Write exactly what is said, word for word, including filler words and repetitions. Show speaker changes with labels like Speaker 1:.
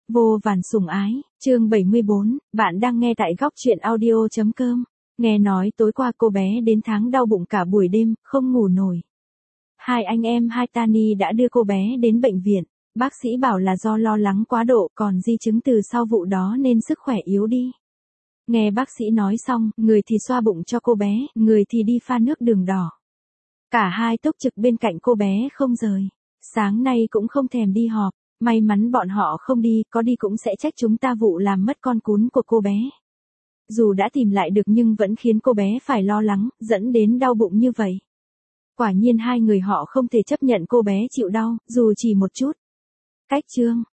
Speaker 1: Vô vàn sủng ái, chương bảy mươi bốn, bạn đang nghe tại góc truyện audio chấm com. Nghe nói tối qua cô bé đến tháng đau bụng cả buổi đêm, không ngủ nổi. Hai anh em hai Tani đã đưa cô bé đến bệnh viện. Bác sĩ bảo là do lo lắng quá độ, còn di chứng từ sau vụ đó nên sức khỏe yếu đi. Nghe bác sĩ nói xong, người thì xoa bụng cho cô bé, người thì đi pha nước đường đỏ. Cả hai túc trực bên cạnh cô bé không rời. Sáng nay cũng không thèm đi họp. May mắn bọn họ không đi, có đi cũng sẽ trách chúng ta vụ làm mất con cún của cô bé. Dù đã tìm lại được nhưng vẫn khiến cô bé phải lo lắng, dẫn đến đau bụng như vậy. Quả nhiên hai người họ không thể chấp nhận cô bé chịu đau, dù chỉ một chút. Cách chương,